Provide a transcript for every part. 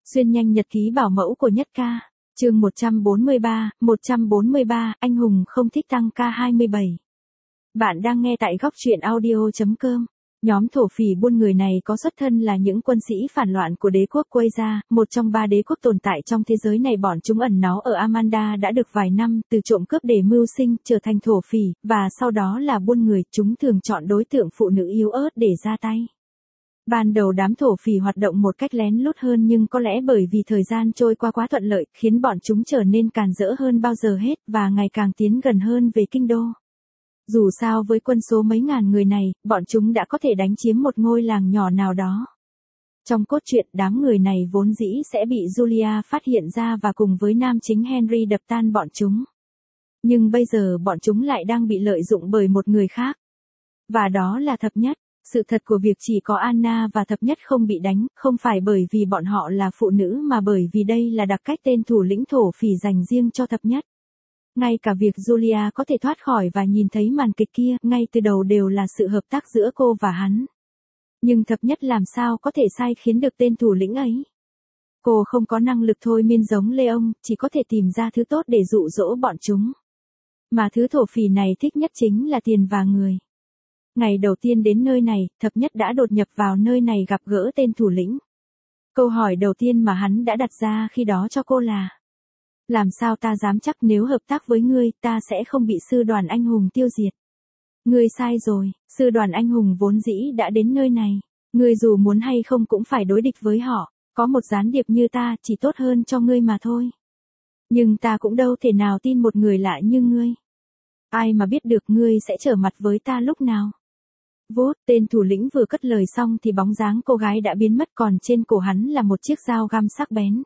Xuyên nhanh nhật ký bảo mẫu của Nhất Ca. Chương 143, anh hùng không thích tăng ca 27. Bạn đang nghe tại góc truyện audio.com. Nhóm thổ phỉ buôn người này có xuất thân là những quân sĩ phản loạn của đế quốc Quaisa, một trong 3 đế quốc tồn tại trong thế giới này. Bọn chúng ẩn náu ở Amanda đã được vài năm, từ trộm cướp để mưu sinh, trở thành thổ phỉ, và sau đó là buôn người. Chúng thường chọn đối tượng phụ nữ yếu ớt để ra tay. Ban đầu đám thổ phỉ hoạt động một cách lén lút hơn, nhưng có lẽ bởi vì thời gian trôi qua quá thuận lợi, khiến bọn chúng trở nên càn rỡ hơn bao giờ hết, và ngày càng tiến gần hơn về kinh đô. Dù sao với quân số mấy ngàn người này, bọn chúng đã có thể đánh chiếm một ngôi làng nhỏ nào đó. Trong cốt truyện, đám người này vốn dĩ sẽ bị Julia phát hiện ra và cùng với nam chính Henry đập tan bọn chúng. Nhưng bây giờ bọn chúng lại đang bị lợi dụng bởi một người khác. Và đó là Thập Nhất. Sự thật của việc chỉ có Anna và Thập Nhất không bị đánh, không phải bởi vì bọn họ là phụ nữ mà bởi vì đây là đặc cách tên thủ lĩnh thổ phỉ dành riêng cho Thập Nhất. Ngay cả việc Julia có thể thoát khỏi và nhìn thấy màn kịch kia, ngay từ đầu đều là sự hợp tác giữa cô và hắn. Nhưng Thập Nhất làm sao có thể sai khiến được tên thủ lĩnh ấy? Cô không có năng lực thôi miên giống Leon, chỉ có thể tìm ra thứ tốt để dụ dỗ bọn chúng. Mà thứ thổ phỉ này thích nhất chính là tiền và người. Ngày đầu tiên đến nơi này, Thập Nhất đã đột nhập vào nơi này gặp gỡ tên thủ lĩnh. Câu hỏi đầu tiên mà hắn đã đặt ra khi đó cho cô là: làm sao ta dám chắc nếu hợp tác với ngươi, ta sẽ không bị sư đoàn anh hùng tiêu diệt? Ngươi sai rồi, sư đoàn anh hùng vốn dĩ đã đến nơi này. Ngươi dù muốn hay không cũng phải đối địch với họ. Có một gián điệp như ta chỉ tốt hơn cho ngươi mà thôi. Nhưng ta cũng đâu thể nào tin một người lạ như ngươi. Ai mà biết được ngươi sẽ trở mặt với ta lúc nào? Vốt, tên thủ lĩnh vừa cất lời xong thì bóng dáng cô gái đã biến mất, còn trên cổ hắn là một chiếc dao găm sắc bén.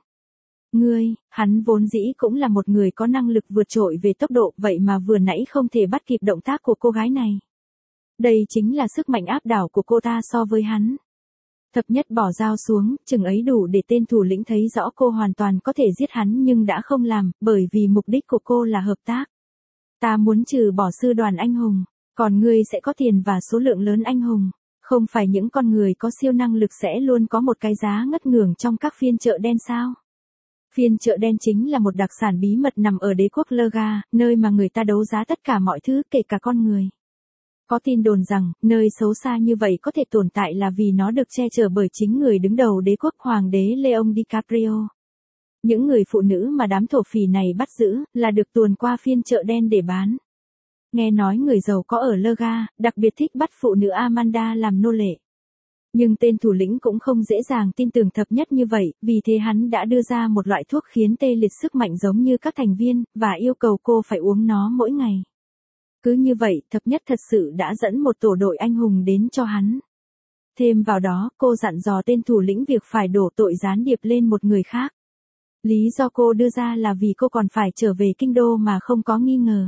Hắn vốn dĩ cũng là một người có năng lực vượt trội về tốc độ, vậy mà vừa nãy không thể bắt kịp động tác của cô gái này. Đây chính là sức mạnh áp đảo của cô ta so với hắn. Thập Nhất bỏ dao xuống, chừng ấy đủ để tên thủ lĩnh thấy rõ cô hoàn toàn có thể giết hắn nhưng đã không làm, bởi vì mục đích của cô là hợp tác. Ta muốn trừ bỏ sư đoàn anh hùng. Còn ngươi sẽ có tiền và số lượng lớn anh hùng. Không phải những con người có siêu năng lực sẽ luôn có một cái giá ngất ngưởng trong các phiên chợ đen sao? Phiên chợ đen chính là một đặc sản bí mật nằm ở đế quốc Lurga, nơi mà người ta đấu giá tất cả mọi thứ kể cả con người. Có tin đồn rằng, nơi xấu xa như vậy có thể tồn tại là vì nó được che chở bởi chính người đứng đầu đế quốc Hoàng đế Leon DiCaprio. Những người phụ nữ mà đám thổ phỉ này bắt giữ, là được tuồn qua phiên chợ đen để bán. Nghe nói người giàu có ở Lurga, đặc biệt thích bắt phụ nữ Amanda làm nô lệ. Nhưng tên thủ lĩnh cũng không dễ dàng tin tưởng Thập Nhất như vậy, vì thế hắn đã đưa ra một loại thuốc khiến tê liệt sức mạnh giống như các thành viên, và yêu cầu cô phải uống nó mỗi ngày. Cứ như vậy, Thập Nhất thật sự đã dẫn một tổ đội anh hùng đến cho hắn. Thêm vào đó, cô dặn dò tên thủ lĩnh việc phải đổ tội gián điệp lên một người khác. Lý do cô đưa ra là vì cô còn phải trở về kinh đô mà không có nghi ngờ.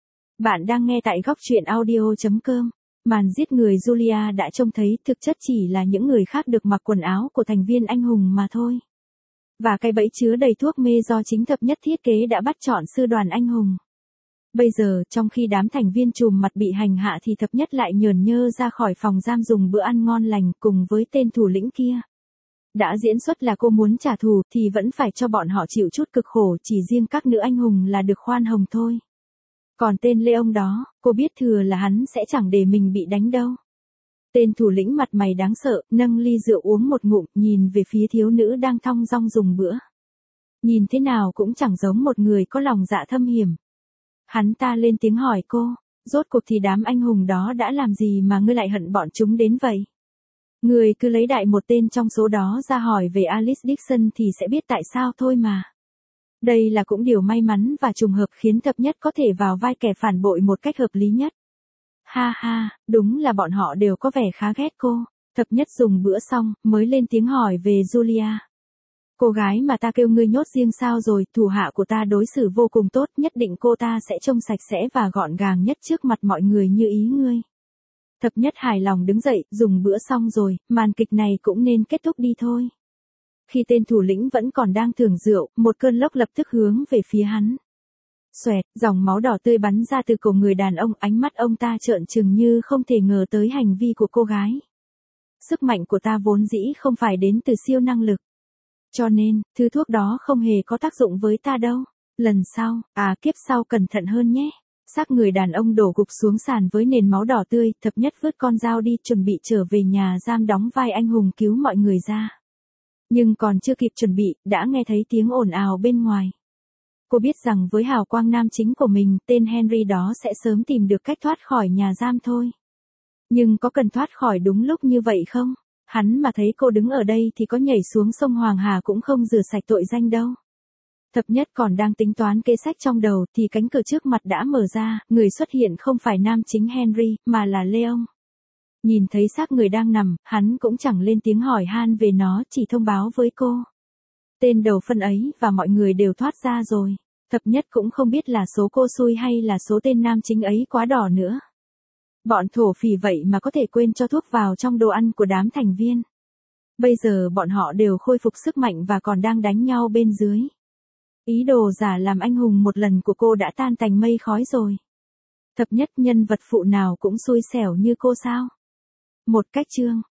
Bạn đang nghe tại góc truyện audio.com. Màn giết người Julia đã trông thấy thực chất chỉ là những người khác được mặc quần áo của thành viên anh hùng mà thôi. Và cái bẫy chứa đầy thuốc mê do chính Thập Nhất thiết kế đã bắt chọn sư đoàn anh hùng. Bây giờ, trong khi đám thành viên trùm mặt bị hành hạ thì Thập Nhất lại nhởn nhơ ra khỏi phòng giam dùng bữa ăn ngon lành cùng với tên thủ lĩnh kia. Đã diễn xuất là cô muốn trả thù thì vẫn phải cho bọn họ chịu chút cực khổ, chỉ riêng các nữ anh hùng là được khoan hồng thôi. Còn tên Leon đó, cô biết thừa là hắn sẽ chẳng để mình bị đánh đâu. Tên thủ lĩnh mặt mày đáng sợ, nâng ly rượu uống một ngụm, nhìn về phía thiếu nữ đang thong dong dùng bữa. Nhìn thế nào cũng chẳng giống một người có lòng dạ thâm hiểm. Hắn ta lên tiếng hỏi cô, rốt cuộc thì đám anh hùng đó đã làm gì mà ngươi lại hận bọn chúng đến vậy? Ngươi cứ lấy đại một tên trong số đó ra hỏi về Alice Dixon thì sẽ biết tại sao thôi mà. Đây là cũng điều may mắn và trùng hợp khiến Thập Nhất có thể vào vai kẻ phản bội một cách hợp lý nhất. Ha ha, đúng là bọn họ đều có vẻ khá ghét cô. Thập Nhất dùng bữa xong, mới lên tiếng hỏi về Julia. Cô gái mà ta kêu ngươi nhốt riêng sao rồi? Thủ hạ của ta đối xử vô cùng tốt, nhất định cô ta sẽ trông sạch sẽ và gọn gàng nhất trước mặt mọi người như ý ngươi. Thập Nhất hài lòng đứng dậy, dùng bữa xong rồi, màn kịch này cũng nên kết thúc đi thôi. Khi tên thủ lĩnh vẫn còn đang thưởng rượu, một cơn lốc lập tức hướng về phía hắn. Xoẹt, dòng máu đỏ tươi bắn ra từ cổ người đàn ông, ánh mắt ông ta trợn trừng như không thể ngờ tới hành vi của cô gái. Sức mạnh của ta vốn dĩ không phải đến từ siêu năng lực. Cho nên, thứ thuốc đó không hề có tác dụng với ta đâu. Lần sau, kiếp sau cẩn thận hơn nhé. Xác người đàn ông đổ gục xuống sàn với nền máu đỏ tươi, Thập Nhất vứt con dao đi chuẩn bị trở về nhà giam đóng vai anh hùng cứu mọi người ra. Nhưng còn chưa kịp chuẩn bị, đã nghe thấy tiếng ồn ào bên ngoài. Cô biết rằng với hào quang nam chính của mình, tên Henry đó sẽ sớm tìm được cách thoát khỏi nhà giam thôi. Nhưng có cần thoát khỏi đúng lúc như vậy không? Hắn mà thấy cô đứng ở đây thì có nhảy xuống sông Hoàng Hà cũng không rửa sạch tội danh đâu. Thập Nhất còn đang tính toán kế sách trong đầu thì cánh cửa trước mặt đã mở ra, người xuất hiện không phải nam chính Henry, mà là Leon. Nhìn thấy xác người đang nằm, hắn cũng chẳng lên tiếng hỏi han về nó, chỉ thông báo với cô. Tên đầu phân ấy và mọi người đều thoát ra rồi. Thập Nhất cũng không biết là số cô xui hay là số tên nam chính ấy quá đỏ nữa. Bọn thổ phỉ vậy mà có thể quên cho thuốc vào trong đồ ăn của đám thành viên. Bây giờ bọn họ đều khôi phục sức mạnh và còn đang đánh nhau bên dưới. Ý đồ giả làm anh hùng một lần của cô đã tan thành mây khói rồi. Thập Nhất nhân vật phụ nào cũng xui xẻo như cô sao? Một cách chương.